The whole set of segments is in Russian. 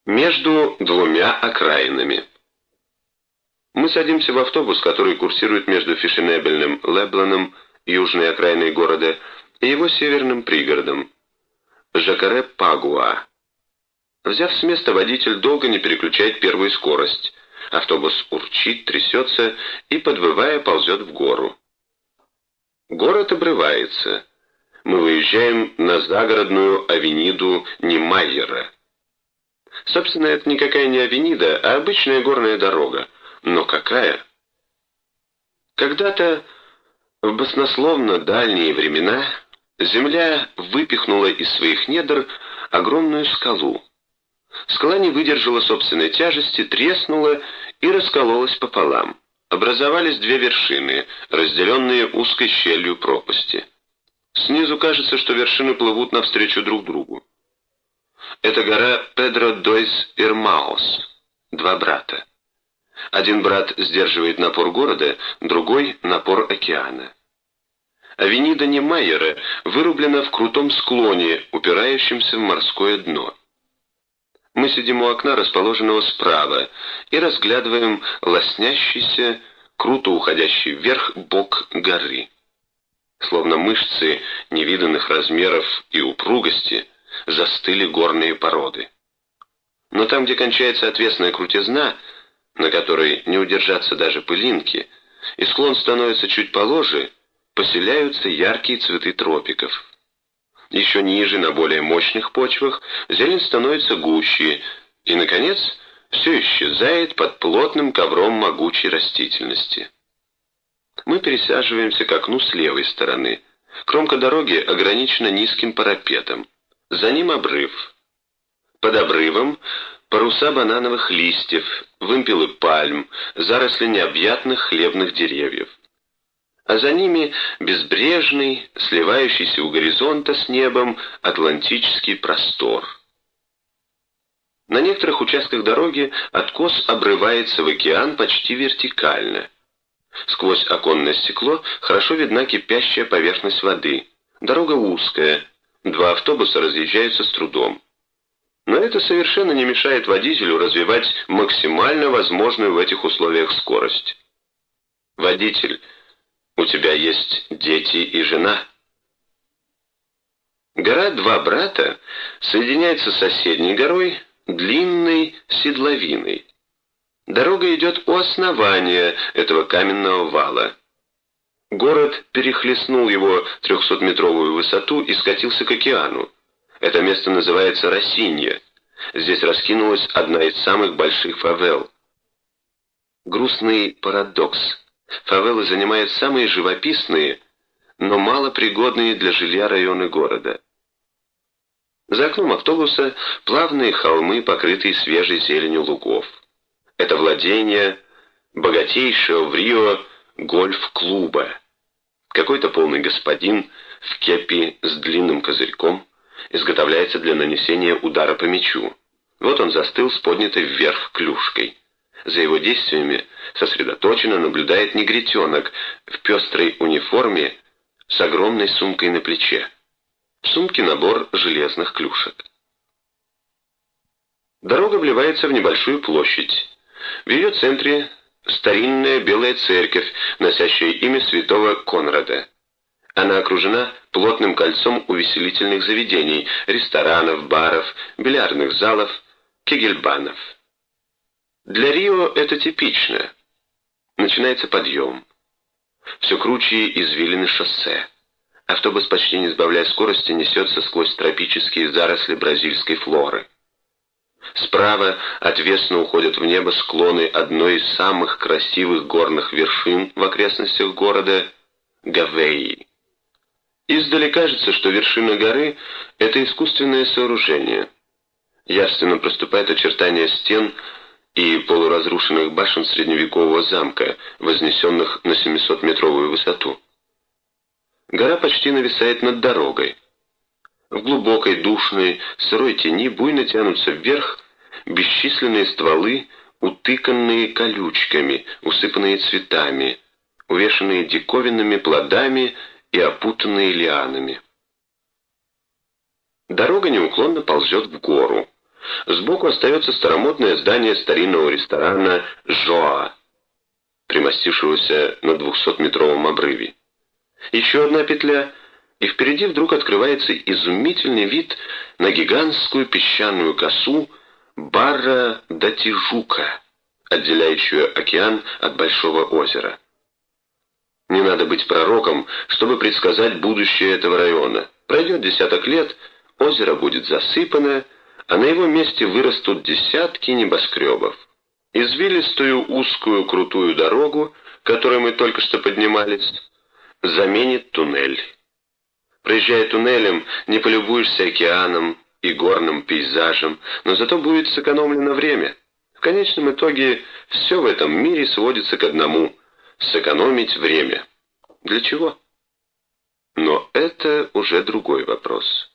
Между двумя окраинами. Мы садимся в автобус, который курсирует между фешенебельным Лебланом, южной окраиной города, и его северным пригородом, Жакаре-Пагуа. Взяв с места, водитель долго не переключает первую скорость. Автобус урчит, трясется и, подвывая, ползет в гору. Город обрывается. Мы выезжаем на загородную авениду Немайера. Собственно, это никакая не авенида, а обычная горная дорога. Но какая? Когда-то, в баснословно дальние времена, земля выпихнула из своих недр огромную скалу. Скала не выдержала собственной тяжести, треснула и раскололась пополам. Образовались две вершины, разделенные узкой щелью пропасти. Снизу кажется, что вершины плывут навстречу друг другу. Это гора Педро-дойс-Ирмаус, два брата. Один брат сдерживает напор города, другой — напор океана. Авенида Немайера вырублена в крутом склоне, упирающемся в морское дно. Мы сидим у окна, расположенного справа, и разглядываем лоснящийся, круто уходящий вверх бок горы. Словно мышцы невиданных размеров и упругости застыли горные породы. Но там, где кончается отвесная крутизна, на которой не удержаться даже пылинки, и склон становится чуть положе, поселяются яркие цветы тропиков. Еще ниже, на более мощных почвах, зелень становится гуще, и, наконец, все исчезает под плотным ковром могучей растительности. Мы пересаживаемся к окну с левой стороны. Кромка дороги ограничена низким парапетом. За ним обрыв. Под обрывом паруса банановых листьев, вымпелы пальм, заросли необъятных хлебных деревьев. А за ними безбрежный, сливающийся у горизонта с небом атлантический простор. На некоторых участках дороги откос обрывается в океан почти вертикально. Сквозь оконное стекло хорошо видна кипящая поверхность воды. Дорога узкая, два автобуса разъезжаются с трудом. Но это совершенно не мешает водителю развивать максимально возможную в этих условиях скорость. Водитель, у тебя есть дети и жена. Гора Два Брата соединяется с соседней горой, длинной седловиной. Дорога идет у основания этого каменного вала. Город перехлестнул его 300-метровую высоту и скатился к океану. Это место называется Росинья. Здесь раскинулась одна из самых больших фавел. Грустный парадокс. Фавелы занимают самые живописные, но малопригодные для жилья районы города. За окном автобуса плавные холмы, покрытые свежей зеленью лугов. Это владение богатейшего в Рио гольф-клуба. Какой-то полный господин в кепи с длинным козырьком изготовляется для нанесения удара по мячу. Вот он застыл с поднятой вверх клюшкой. За его действиями сосредоточенно наблюдает негритенок в пестрой униформе с огромной сумкой на плече. В сумке набор железных клюшек. Дорога вливается в небольшую площадь. В ее центре старинная белая церковь, носящая имя святого Конрада. Она окружена плотным кольцом увеселительных заведений, ресторанов, баров, бильярдных залов, кегельбанов. Для Рио это типично. Начинается подъем. Все круче извилины шоссе. Автобус, почти не сбавляя скорости, несется сквозь тропические заросли бразильской флоры. Справа отвесно уходят в небо склоны одной из самых красивых горных вершин в окрестностях города — Гавейи. Издали кажется, что вершина горы — это искусственное сооружение. Явственно проступает очертания стен и полуразрушенных башен средневекового замка, вознесенных на 700-метровую высоту. Гора почти нависает над дорогой. В глубокой, душной, сырой тени буйно тянутся вверх бесчисленные стволы, утыканные колючками, усыпанные цветами, увешанные диковинными плодами и опутанные лианами. Дорога неуклонно ползет в гору. Сбоку остается старомодное здание старинного ресторана «Жоа», примостившегося на 200-метровом обрыве. Еще одна петля, и впереди вдруг открывается изумительный вид на гигантскую песчаную косу Барра-да-Тижука, отделяющую океан от Большого озера. Не надо быть пророком, чтобы предсказать будущее этого района. Пройдет десяток лет, озеро будет засыпано, а на его месте вырастут десятки небоскребов. Извилистую узкую крутую дорогу, которой мы только что поднимались, заменит туннель. Проезжая туннелем, не полюбуешься океаном и горным пейзажем, но зато будет сэкономлено время. В конечном итоге все в этом мире сводится к одному – сэкономить время. Для чего? Но это уже другой вопрос.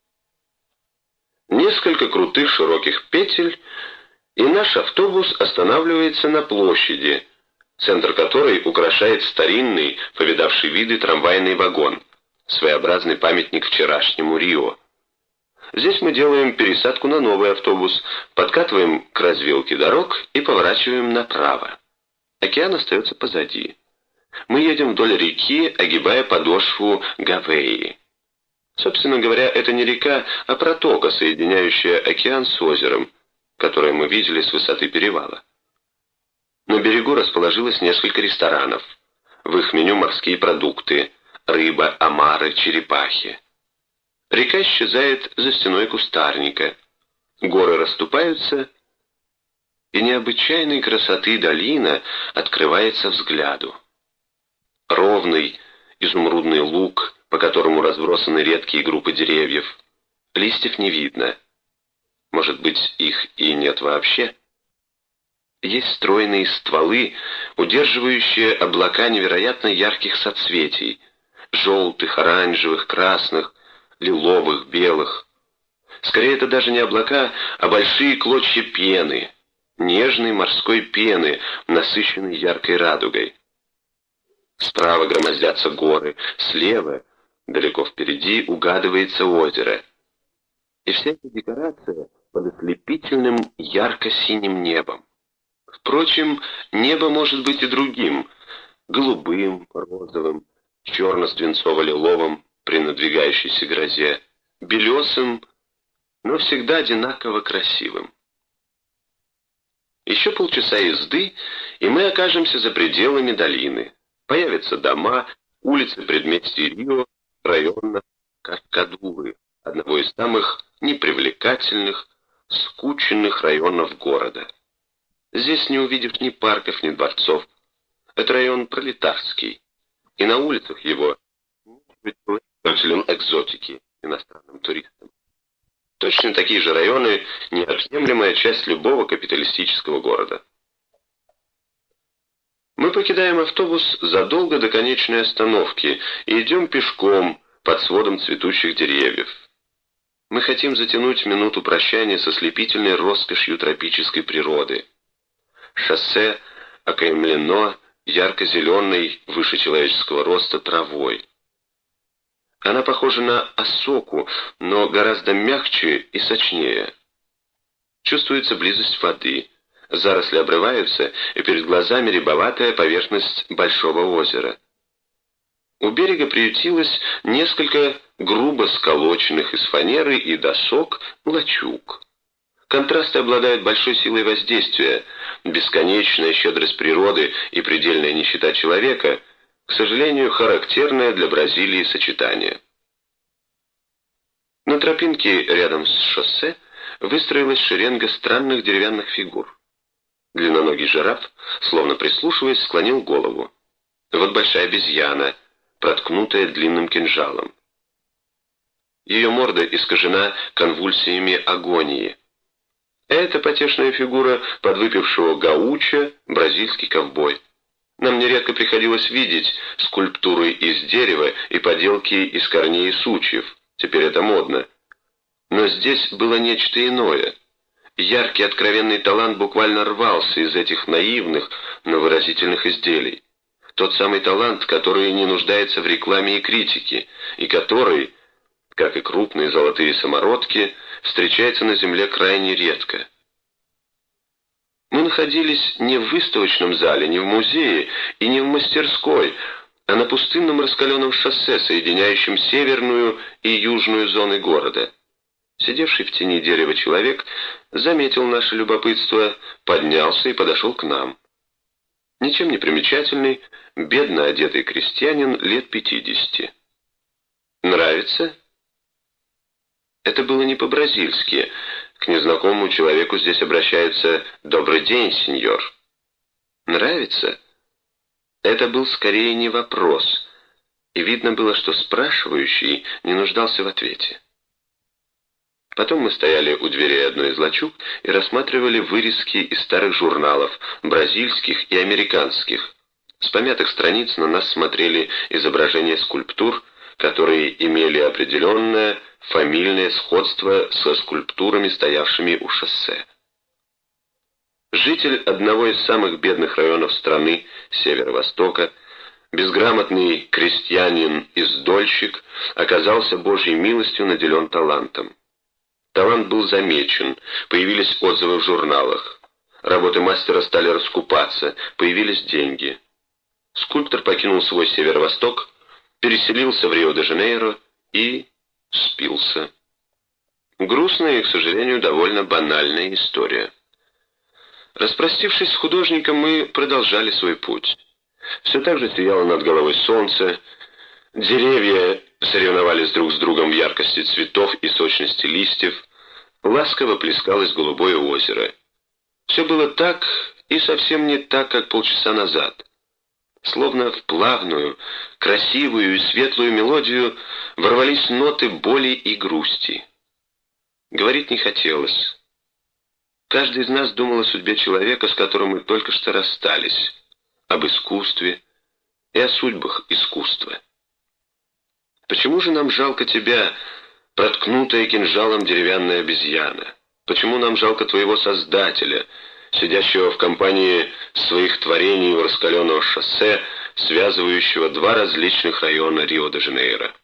Несколько крутых широких петель, и наш автобус останавливается на площади, центр которой украшает старинный, повидавший виды трамвайный вагон, своеобразный памятник вчерашнему Рио. Здесь мы делаем пересадку на новый автобус, подкатываем к развилке дорог и поворачиваем направо. Океан остается позади. Мы едем вдоль реки, огибая подошву Гавеи. Собственно говоря, это не река, а протока, соединяющая океан с озером, которое мы видели с высоты перевала. На берегу расположилось несколько ресторанов. В их меню морские продукты, рыба, омары, черепахи. Река исчезает за стеной кустарника. Горы расступаются, и необычайной красоты долина открывается взгляду. Ровный изумрудный луг, по которому разбросаны редкие группы деревьев. Листьев не видно. Может быть, их и нет вообще? Есть стройные стволы, удерживающие облака невероятно ярких соцветий, желтых, оранжевых, красных, лиловых, белых. Скорее, это даже не облака, а большие клочья пены, нежной морской пены, насыщенной яркой радугой. Справа громоздятся горы, слева, далеко впереди, угадывается озеро. И вся эта декорация под ослепительным ярко-синим небом. Впрочем, небо может быть и другим, голубым, розовым, черно-свинцово-лиловым при надвигающейся грозе, белесым, но всегда одинаково красивым. Еще полчаса езды, и мы окажемся за пределами долины. Появятся дома, улицы предместий Рио, района Каркадулы, одного из самых непривлекательных, скученных районов города. Здесь не увидишь ни парков, ни дворцов. Это район пролетарский, и на улицах его жителям экзотики, иностранным туристам. Точно такие же районы – неотъемлемая часть любого капиталистического города. Мы покидаем автобус задолго до конечной остановки и идем пешком под сводом цветущих деревьев. Мы хотим затянуть минуту прощания со слепительной роскошью тропической природы. Шоссе окаймлено ярко-зеленой, выше человеческого роста травой. Она похожа на осоку, но гораздо мягче и сочнее. Чувствуется близость воды. Заросли обрываются, и перед глазами рябоватая поверхность большого озера. У берега приютилось несколько грубо сколоченных из фанеры и досок лачуг. Контрасты обладают большой силой воздействия. Бесконечная щедрость природы и предельная нищета человека, к сожалению, характерное для Бразилии сочетание. На тропинке рядом с шоссе выстроилась шеренга странных деревянных фигур. Длинноногий жираф, словно прислушиваясь, склонил голову. Вот большая обезьяна, проткнутая длинным кинжалом. Ее морда искажена конвульсиями агонии. Это потешная фигура подвыпившего гаучо, бразильский ковбой. Нам нередко приходилось видеть скульптуры из дерева и поделки из корней и сучьев. Теперь это модно. Но здесь было нечто иное. Яркий откровенный талант буквально рвался из этих наивных, но выразительных изделий. Тот самый талант, который не нуждается в рекламе и критике, и который, как и крупные золотые самородки, встречается на Земле крайне редко. Мы находились не в выставочном зале, не в музее и не в мастерской, а на пустынном раскаленном шоссе, соединяющем северную и южную зоны города. Сидевший в тени дерева человек заметил наше любопытство, поднялся и подошел к нам. Ничем не примечательный, бедно одетый крестьянин лет 50. «Нравится?» Это было не по-бразильски. К незнакомому человеку здесь обращаются «Добрый день, сеньор». «Нравится?» Это был скорее не вопрос, и видно было, что спрашивающий не нуждался в ответе. Потом мы стояли у дверей одной из лачуг и рассматривали вырезки из старых журналов, бразильских и американских. С помятых страниц на нас смотрели изображения скульптур, которые имели определенное фамильное сходство со скульптурами, стоявшими у шоссе. Житель одного из самых бедных районов страны, северо-востока, безграмотный крестьянин-издольщик, оказался Божьей милостью наделен талантом. Талант был замечен, появились отзывы в журналах. Работы мастера стали раскупаться, появились деньги. Скульптор покинул свой северо-восток, переселился в Рио-де-Жанейро и спился. Грустная и, к сожалению, довольно банальная история. Распростившись с художником, мы продолжали свой путь. Все так же сияло над головой солнце, деревья соревновались друг с другом в яркости цветов и сочности листьев, ласково плескалось голубое озеро. Все было так и совсем не так, как полчаса назад. Словно в плавную, красивую и светлую мелодию ворвались ноты боли и грусти. Говорить не хотелось. Каждый из нас думал о судьбе человека, с которым мы только что расстались, об искусстве и о судьбах искусства. Почему же нам жалко тебя, проткнутая кинжалом деревянная обезьяна? Почему нам жалко твоего создателя, сидящего в компании своих творений у раскаленного шоссе, связывающего два различных района Рио-де-Жанейро?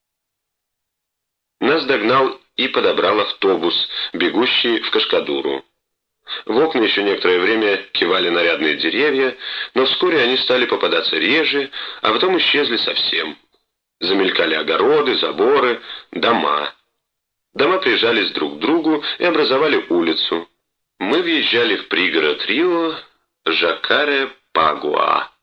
Нас догнал и подобрал автобус, бегущий в Кашкадуру. В окна еще некоторое время кивали нарядные деревья, но вскоре они стали попадаться реже, а потом исчезли совсем. Замелькали огороды, заборы, дома. Дома прижались друг к другу и образовали улицу. Мы въезжали в пригород Рио Жакаре-Пагуа.